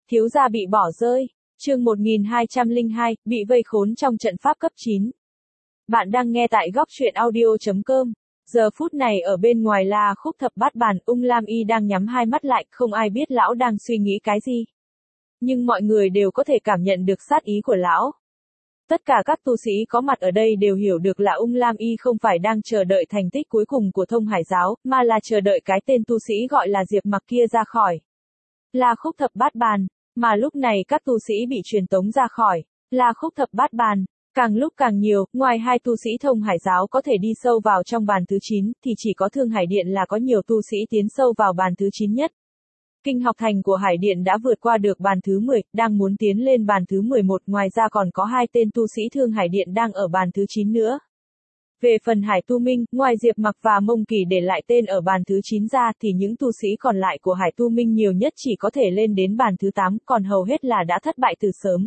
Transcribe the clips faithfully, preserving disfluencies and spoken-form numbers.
Thiếu gia bị bỏ rơi. Chương một nghìn hai trăm lẻ hai, bị vây khốn trong trận pháp cấp chín. Bạn đang nghe tại góc truyện audio chấm com. Giờ phút này ở bên ngoài La Khúc Thập Bát Bàn, Ung Lam Y đang nhắm hai mắt lại, không ai biết lão đang suy nghĩ cái gì. Nhưng mọi người đều có thể cảm nhận được sát ý của lão. Tất cả các tu sĩ có mặt ở đây đều hiểu được là Ung Lam Y không phải đang chờ đợi thành tích cuối cùng của Thông Hải Giáo, mà là chờ đợi cái tên tu sĩ gọi là Diệp Mặc kia ra khỏi La Khúc Thập Bát Bàn. Mà lúc này các tu sĩ bị truyền tống ra khỏi La Khúc Thập Bát Bàn. Càng lúc càng nhiều, ngoài hai tu sĩ Thông Hải Giáo có thể đi sâu vào trong bàn thứ chín, thì chỉ có Thương Hải Điện là có nhiều tu sĩ tiến sâu vào bàn thứ chín nhất. Kinh học thành của Hải Điện đã vượt qua được bàn thứ mười, đang muốn tiến lên bàn thứ mười một, ngoài ra còn có hai tên tu sĩ Thương Hải Điện đang ở bàn thứ chín nữa. Về phần Hải Tu Minh, ngoài Diệp Mặc và Mông Kỳ để lại tên ở bàn thứ chín ra thì những tu sĩ còn lại của Hải Tu Minh nhiều nhất chỉ có thể lên đến bàn thứ tám, còn hầu hết là đã thất bại từ sớm.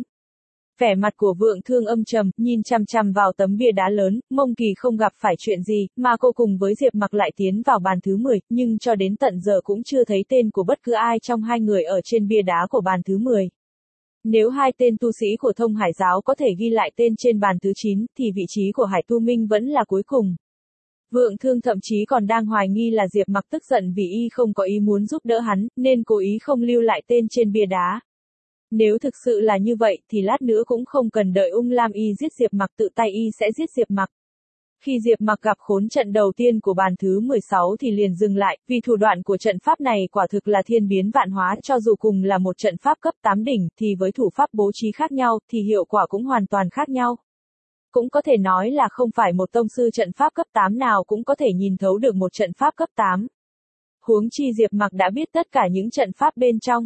Vẻ mặt của Vượng Thương âm trầm, nhìn chằm chằm vào tấm bia đá lớn, Mông Kỳ không gặp phải chuyện gì, mà cô cùng với Diệp Mặc lại tiến vào bàn thứ mười, nhưng cho đến tận giờ cũng chưa thấy tên của bất cứ ai trong hai người ở trên bia đá của bàn thứ mười. Nếu hai tên tu sĩ của Thông Hải Giáo có thể ghi lại tên trên bàn thứ chín, thì vị trí của Hải Tu Minh vẫn là cuối cùng. Vượng Thương thậm chí còn đang hoài nghi là Diệp Mặc tức giận vì y không có ý muốn giúp đỡ hắn, nên cố ý không lưu lại tên trên bia đá. Nếu thực sự là như vậy, thì lát nữa cũng không cần đợi Ung Lam Y giết Diệp Mặc, tự tay y sẽ giết Diệp Mặc. Khi Diệp Mặc gặp khốn trận đầu tiên của bàn thứ mười sáu thì liền dừng lại, vì thủ đoạn của trận pháp này quả thực là thiên biến vạn hóa, cho dù cùng là một trận pháp cấp tám đỉnh, thì với thủ pháp bố trí khác nhau, thì hiệu quả cũng hoàn toàn khác nhau. Cũng có thể nói là không phải một tông sư trận pháp cấp tám nào cũng có thể nhìn thấu được một trận pháp cấp tám. Huống chi Diệp Mặc đã biết tất cả những trận pháp bên trong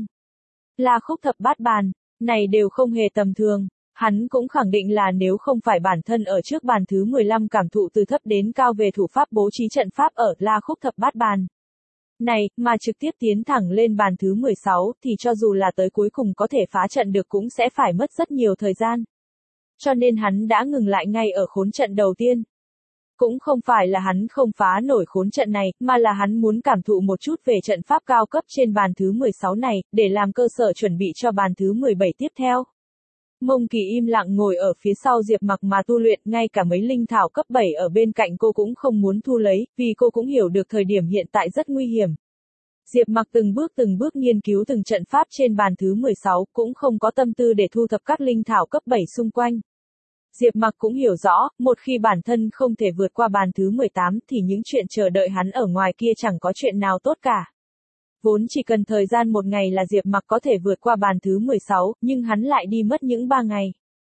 La Khúc Thập Bát Bàn này đều không hề tầm thường. Hắn cũng khẳng định là nếu không phải bản thân ở trước bàn thứ mười lăm cảm thụ từ thấp đến cao về thủ pháp bố trí trận pháp ở La Khúc Thập Bát Bàn này, mà trực tiếp tiến thẳng lên bàn thứ mười sáu, thì cho dù là tới cuối cùng có thể phá trận được cũng sẽ phải mất rất nhiều thời gian. Cho nên hắn đã ngừng lại ngay ở khốn trận đầu tiên. Cũng không phải là hắn không phá nổi khốn trận này, mà là hắn muốn cảm thụ một chút về trận pháp cao cấp trên bàn thứ mười sáu này, để làm cơ sở chuẩn bị cho bàn thứ mười bảy tiếp theo. Mông Kỳ im lặng ngồi ở phía sau Diệp Mặc mà tu luyện, ngay cả mấy linh thảo cấp bảy ở bên cạnh cô cũng không muốn thu lấy, vì cô cũng hiểu được thời điểm hiện tại rất nguy hiểm. Diệp Mặc từng bước từng bước nghiên cứu từng trận pháp trên bàn thứ mười sáu, cũng không có tâm tư để thu thập các linh thảo cấp bảy xung quanh. Diệp Mặc cũng hiểu rõ, một khi bản thân không thể vượt qua bàn thứ mười tám thì những chuyện chờ đợi hắn ở ngoài kia chẳng có chuyện nào tốt cả. Vốn chỉ cần thời gian một ngày là Diệp Mặc có thể vượt qua bàn thứ mười sáu, nhưng hắn lại đi mất những ba ngày.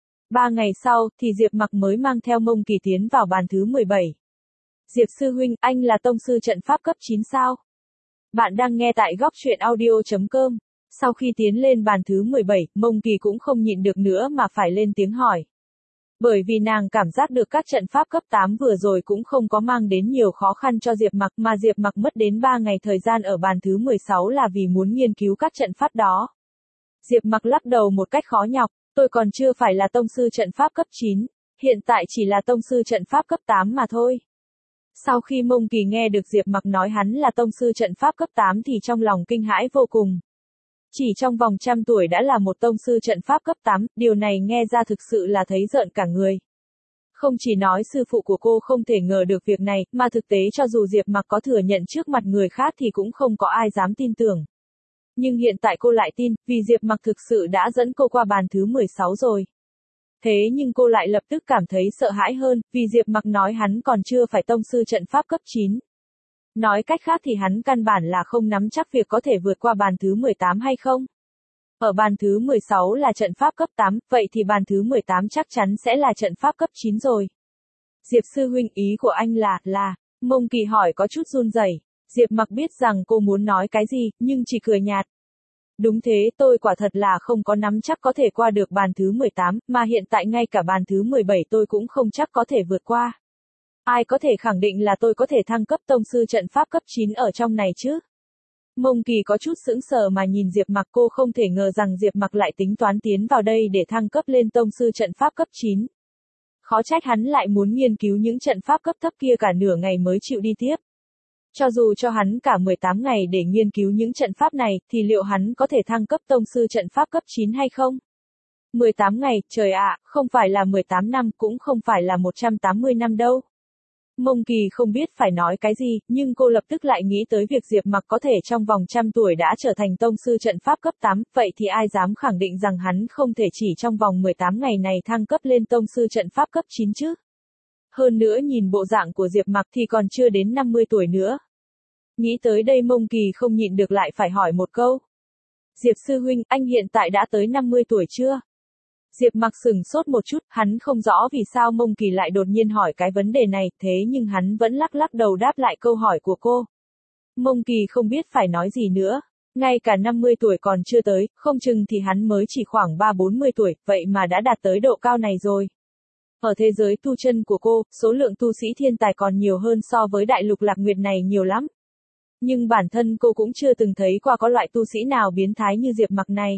Ba ngày sau, thì Diệp Mặc mới mang theo Mông Kỳ tiến vào bàn thứ mười bảy. Diệp sư huynh, anh là tông sư trận pháp cấp chín sao? Bạn đang nghe tại góc truyện audio chấm com. Sau khi tiến lên bàn thứ mười bảy, Mông Kỳ cũng không nhịn được nữa mà phải lên tiếng hỏi. Bởi vì nàng cảm giác được các trận pháp cấp tám vừa rồi cũng không có mang đến nhiều khó khăn cho Diệp Mặc, mà Diệp Mặc mất đến ba ngày thời gian ở bàn thứ mười sáu là vì muốn nghiên cứu các trận pháp đó. Diệp Mặc lắc đầu một cách khó nhọc, tôi còn chưa phải là tông sư trận pháp cấp chín, hiện tại chỉ là tông sư trận pháp cấp tám mà thôi. Sau khi Mông Kỳ nghe được Diệp Mặc nói hắn là tông sư trận pháp cấp tám thì trong lòng kinh hãi vô cùng. Chỉ trong vòng trăm tuổi đã là một tông sư trận pháp cấp tám, điều này nghe ra thực sự là thấy rợn cả người. Không chỉ nói sư phụ của cô không thể ngờ được việc này, mà thực tế cho dù Diệp Mặc có thừa nhận trước mặt người khác thì cũng không có ai dám tin tưởng. Nhưng hiện tại cô lại tin, vì Diệp Mặc thực sự đã dẫn cô qua bàn thứ mười sáu rồi. Thế nhưng cô lại lập tức cảm thấy sợ hãi hơn, vì Diệp Mặc nói hắn còn chưa phải tông sư trận pháp cấp chín. Nói cách khác thì hắn căn bản là không nắm chắc việc có thể vượt qua bàn thứ mười tám hay không. Ở bàn thứ mười sáu là trận pháp cấp tám, vậy thì bàn thứ mười tám chắc chắn sẽ là trận pháp cấp chín rồi. Diệp sư huynh, ý của anh là, là, Mông Kỳ hỏi có chút run rẩy. Diệp Mặc biết rằng cô muốn nói cái gì, nhưng chỉ cười nhạt. Đúng thế, tôi quả thật là không có nắm chắc có thể qua được bàn thứ mười tám, mà hiện tại ngay cả bàn thứ mười bảy tôi cũng không chắc có thể vượt qua. Ai có thể khẳng định là tôi có thể thăng cấp tông sư trận pháp cấp chín ở trong này chứ? Mông Kỳ có chút sững sờ mà nhìn Diệp Mặc, cô không thể ngờ rằng Diệp Mặc lại tính toán tiến vào đây để thăng cấp lên tông sư trận pháp cấp chín. Khó trách hắn lại muốn nghiên cứu những trận pháp cấp thấp kia cả nửa ngày mới chịu đi tiếp. Cho dù cho hắn cả mười tám ngày để nghiên cứu những trận pháp này, thì liệu hắn có thể thăng cấp tông sư trận pháp cấp chín hay không? mười tám ngày, trời ạ, không phải là mười tám năm, cũng không phải là một trăm tám mươi năm đâu. Mông Kỳ không biết phải nói cái gì, nhưng cô lập tức lại nghĩ tới việc Diệp Mặc có thể trong vòng trăm tuổi đã trở thành tông sư trận pháp cấp tám, vậy thì ai dám khẳng định rằng hắn không thể chỉ trong vòng mười tám ngày này thăng cấp lên tông sư trận pháp cấp chín chứ? Hơn nữa nhìn bộ dạng của Diệp Mặc thì còn chưa đến năm mươi tuổi nữa. Nghĩ tới đây Mông Kỳ không nhịn được lại phải hỏi một câu. Diệp sư huynh, anh hiện tại đã tới năm mươi tuổi chưa? Diệp Mặc sừng sốt một chút, hắn không rõ vì sao Mông Kỳ lại đột nhiên hỏi cái vấn đề này, thế nhưng hắn vẫn lắc lắc đầu đáp lại câu hỏi của cô. Mông Kỳ không biết phải nói gì nữa. Ngay cả năm mươi tuổi còn chưa tới, không chừng thì hắn mới chỉ khoảng ba bốn mươi tuổi, vậy mà đã đạt tới độ cao này rồi. Ở thế giới tu chân của cô, số lượng tu sĩ thiên tài còn nhiều hơn so với đại lục Lạc Nguyệt này nhiều lắm. Nhưng bản thân cô cũng chưa từng thấy qua có loại tu sĩ nào biến thái như Diệp Mặc này.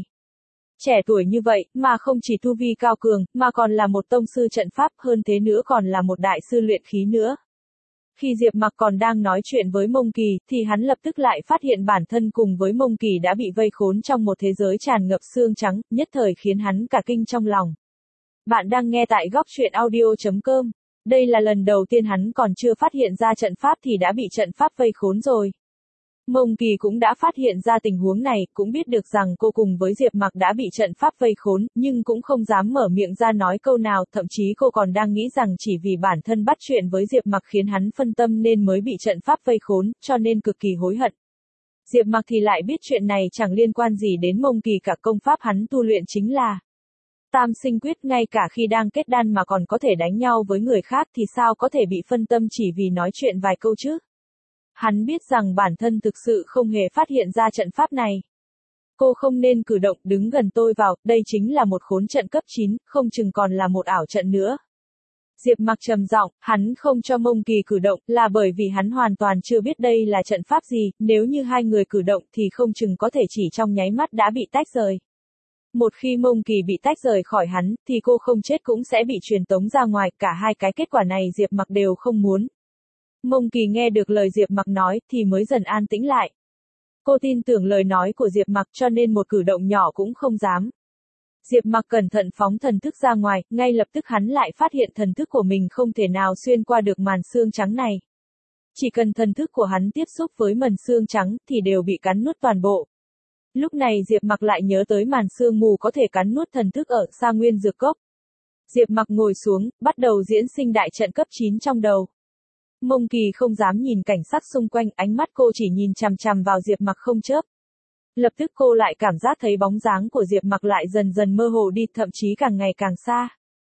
Trẻ tuổi như vậy, mà không chỉ tu vi cao cường, mà còn là một tông sư trận pháp, hơn thế nữa còn là một đại sư luyện khí nữa. Khi Diệp Mặc còn đang nói chuyện với Mông Kỳ, thì hắn lập tức lại phát hiện bản thân cùng với Mông Kỳ đã bị vây khốn trong một thế giới tràn ngập xương trắng, nhất thời khiến hắn cả kinh trong lòng. Bạn đang nghe tại góc truyện audio chấm com. Đây là lần đầu tiên hắn còn chưa phát hiện ra trận pháp thì đã bị trận pháp vây khốn rồi. Mông Kỳ cũng đã phát hiện ra tình huống này, cũng biết được rằng cô cùng với Diệp Mặc đã bị trận pháp vây khốn, nhưng cũng không dám mở miệng ra nói câu nào, thậm chí cô còn đang nghĩ rằng chỉ vì bản thân bắt chuyện với Diệp Mặc khiến hắn phân tâm nên mới bị trận pháp vây khốn, cho nên cực kỳ hối hận. Diệp Mặc thì lại biết chuyện này chẳng liên quan gì đến Mông Kỳ cả, công pháp hắn tu luyện chính là Tam Sinh Quyết, ngay cả khi đang kết đan mà còn có thể đánh nhau với người khác thì sao có thể bị phân tâm chỉ vì nói chuyện vài câu chứ? Hắn biết rằng bản thân thực sự không hề phát hiện ra trận pháp này. Cô không nên cử động, đứng gần tôi vào, đây chính là một khốn trận cấp chín, không chừng còn là một ảo trận nữa. Diệp Mặc trầm giọng, hắn không cho Mông Kỳ cử động, là bởi vì hắn hoàn toàn chưa biết đây là trận pháp gì, nếu như hai người cử động thì không chừng có thể chỉ trong nháy mắt đã bị tách rời. Một khi Mông Kỳ bị tách rời khỏi hắn, thì cô không chết cũng sẽ bị truyền tống ra ngoài, cả hai cái kết quả này Diệp Mặc đều không muốn. Mông Kỳ nghe được lời Diệp Mặc nói, thì mới dần an tĩnh lại. Cô tin tưởng lời nói của Diệp Mặc cho nên một cử động nhỏ cũng không dám. Diệp Mặc cẩn thận phóng thần thức ra ngoài, ngay lập tức hắn lại phát hiện thần thức của mình không thể nào xuyên qua được màn xương trắng này. Chỉ cần thần thức của hắn tiếp xúc với màn xương trắng, thì đều bị cắn nuốt toàn bộ. Lúc này Diệp Mặc lại nhớ tới màn sương mù có thể cắn nuốt thần thức ở Sa Nguyên Dược Cốc. Diệp Mặc ngồi xuống, bắt đầu diễn sinh đại trận cấp chín trong đầu. Mông Kỳ không dám nhìn cảnh sắc xung quanh, ánh mắt cô chỉ nhìn chằm chằm vào Diệp Mặc không chớp. Lập tức cô lại cảm giác thấy bóng dáng của Diệp Mặc lại dần dần mơ hồ đi, thậm chí càng ngày càng xa.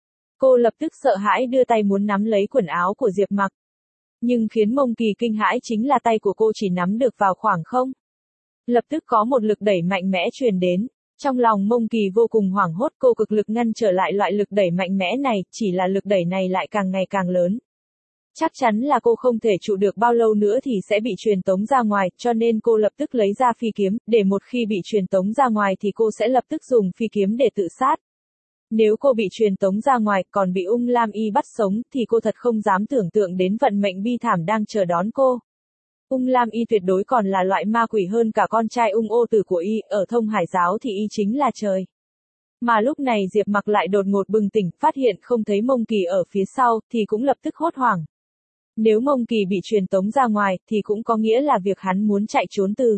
Cô lập tức sợ hãi đưa tay muốn nắm lấy quần áo của Diệp Mặc. Nhưng khiến Mông Kỳ kinh hãi chính là tay của cô chỉ nắm được vào khoảng không. Lập tức có một lực đẩy mạnh mẽ truyền đến. Trong lòng Mông Kỳ vô cùng hoảng hốt, cô cực lực ngăn trở lại loại lực đẩy mạnh mẽ này, chỉ là lực đẩy này lại càng ngày càng lớn. Chắc chắn là cô không thể trụ được bao lâu nữa thì sẽ bị truyền tống ra ngoài, cho nên cô lập tức lấy ra phi kiếm, để một khi bị truyền tống ra ngoài thì cô sẽ lập tức dùng phi kiếm để tự sát. Nếu cô bị truyền tống ra ngoài, còn bị Ung Lam Y bắt sống, thì cô thật không dám tưởng tượng đến vận mệnh bi thảm đang chờ đón cô. Ung Lam Y tuyệt đối còn là loại ma quỷ hơn cả con trai Ung Ô Tử của Y, ở Thông Hải giáo thì Y chính là trời. Mà lúc này Diệp Mặc lại đột ngột bừng tỉnh, phát hiện không thấy Mông Kỳ ở phía sau, thì cũng lập tức hốt hoảng. Nếu Mông Kỳ bị truyền tống ra ngoài, thì cũng có nghĩa là việc hắn muốn chạy trốn từ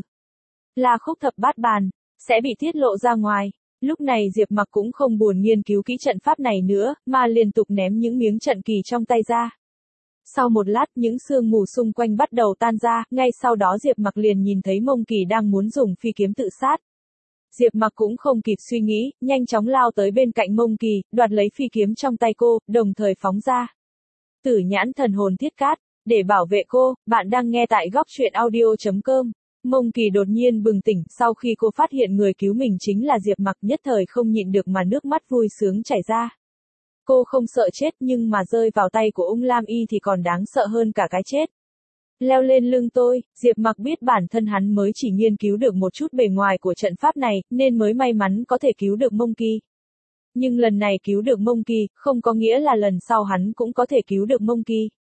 La Khúc Thập Bát Bàn sẽ bị tiết lộ ra ngoài. Lúc này Diệp Mặc cũng không buồn nghiên cứu kỹ trận pháp này nữa, mà liên tục ném những miếng trận kỳ trong tay ra. Sau một lát, những sương mù xung quanh bắt đầu tan ra, ngay sau đó Diệp Mặc liền nhìn thấy Mông Kỳ đang muốn dùng phi kiếm tự sát. Diệp Mặc cũng không kịp suy nghĩ, nhanh chóng lao tới bên cạnh Mông Kỳ, đoạt lấy phi kiếm trong tay cô, đồng thời phóng ra. Tử Nhãn Thần Hồn Thiết Cát, để bảo vệ cô, bạn đang nghe tại góc truyện audio chấm com. Mông Kỳ đột nhiên bừng tỉnh, sau khi cô phát hiện người cứu mình chính là Diệp Mặc, nhất thời không nhịn được mà nước mắt vui sướng chảy ra. Cô không sợ chết nhưng mà rơi vào tay của Ung Lam Y thì còn đáng sợ hơn cả cái chết. Leo lên lưng tôi, Diệp Mặc biết bản thân hắn mới chỉ nghiên cứu được một chút bề ngoài của trận pháp này, nên mới may mắn có thể cứu được Mông Kỳ. Nhưng lần này cứu được Mông Kỳ, không có nghĩa là lần sau hắn cũng có thể cứu được Mông Kỳ.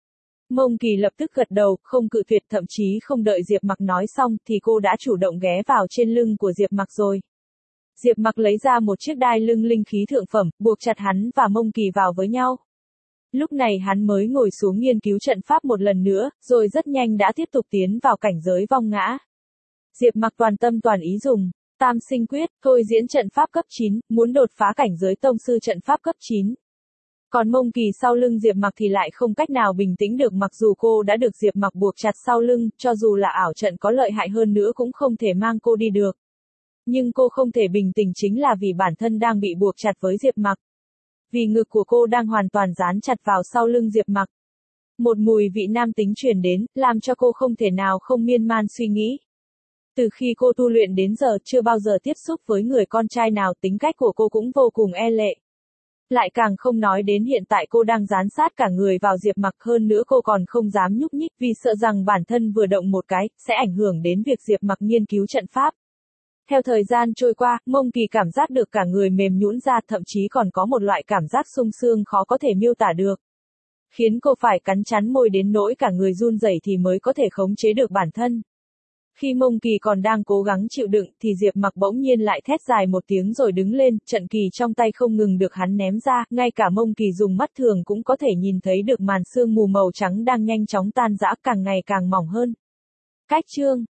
Mông Kỳ lập tức gật đầu, không cự tuyệt, thậm chí không đợi Diệp Mặc nói xong thì cô đã chủ động ghé vào trên lưng của Diệp Mặc rồi. Diệp Mặc lấy ra một chiếc đai lưng linh khí thượng phẩm, buộc chặt hắn và Mông Kỳ vào với nhau. Lúc này hắn mới ngồi xuống nghiên cứu trận pháp một lần nữa, rồi rất nhanh đã tiếp tục tiến vào cảnh giới vong ngã. Diệp Mặc toàn tâm toàn ý dùng Tam Sinh Quyết, thôi diễn trận pháp cấp chín, muốn đột phá cảnh giới tông sư trận pháp cấp chín. Còn Mông Kỳ sau lưng Diệp Mặc thì lại không cách nào bình tĩnh được, mặc dù cô đã được Diệp Mặc buộc chặt sau lưng, cho dù là ảo trận có lợi hại hơn nữa cũng không thể mang cô đi được. Nhưng cô không thể bình tĩnh chính là vì bản thân đang bị buộc chặt với Diệp Mặc. Vì ngực của cô đang hoàn toàn dán chặt vào sau lưng Diệp Mặc. Một mùi vị nam tính truyền đến, làm cho cô không thể nào không miên man suy nghĩ. Từ khi cô tu luyện đến giờ chưa bao giờ tiếp xúc với người con trai nào, tính cách của cô cũng vô cùng e lệ. Lại càng không nói đến hiện tại cô đang dán sát cả người vào Diệp Mặc, hơn nữa cô còn không dám nhúc nhích vì sợ rằng bản thân vừa động một cái, sẽ ảnh hưởng đến việc Diệp Mặc nghiên cứu trận pháp. Theo thời gian trôi qua, Mông Kỳ cảm giác được cả người mềm nhũn ra, thậm chí còn có một loại cảm giác sung sướng khó có thể miêu tả được. Khiến cô phải cắn chắn môi đến nỗi cả người run rẩy thì mới có thể khống chế được bản thân. Khi Mông Kỳ còn đang cố gắng chịu đựng thì Diệp Mặc bỗng nhiên lại thét dài một tiếng rồi đứng lên, trận kỳ trong tay không ngừng được hắn ném ra, ngay cả Mông Kỳ dùng mắt thường cũng có thể nhìn thấy được màn sương mù màu trắng đang nhanh chóng tan rã, càng ngày càng mỏng hơn. Cách chương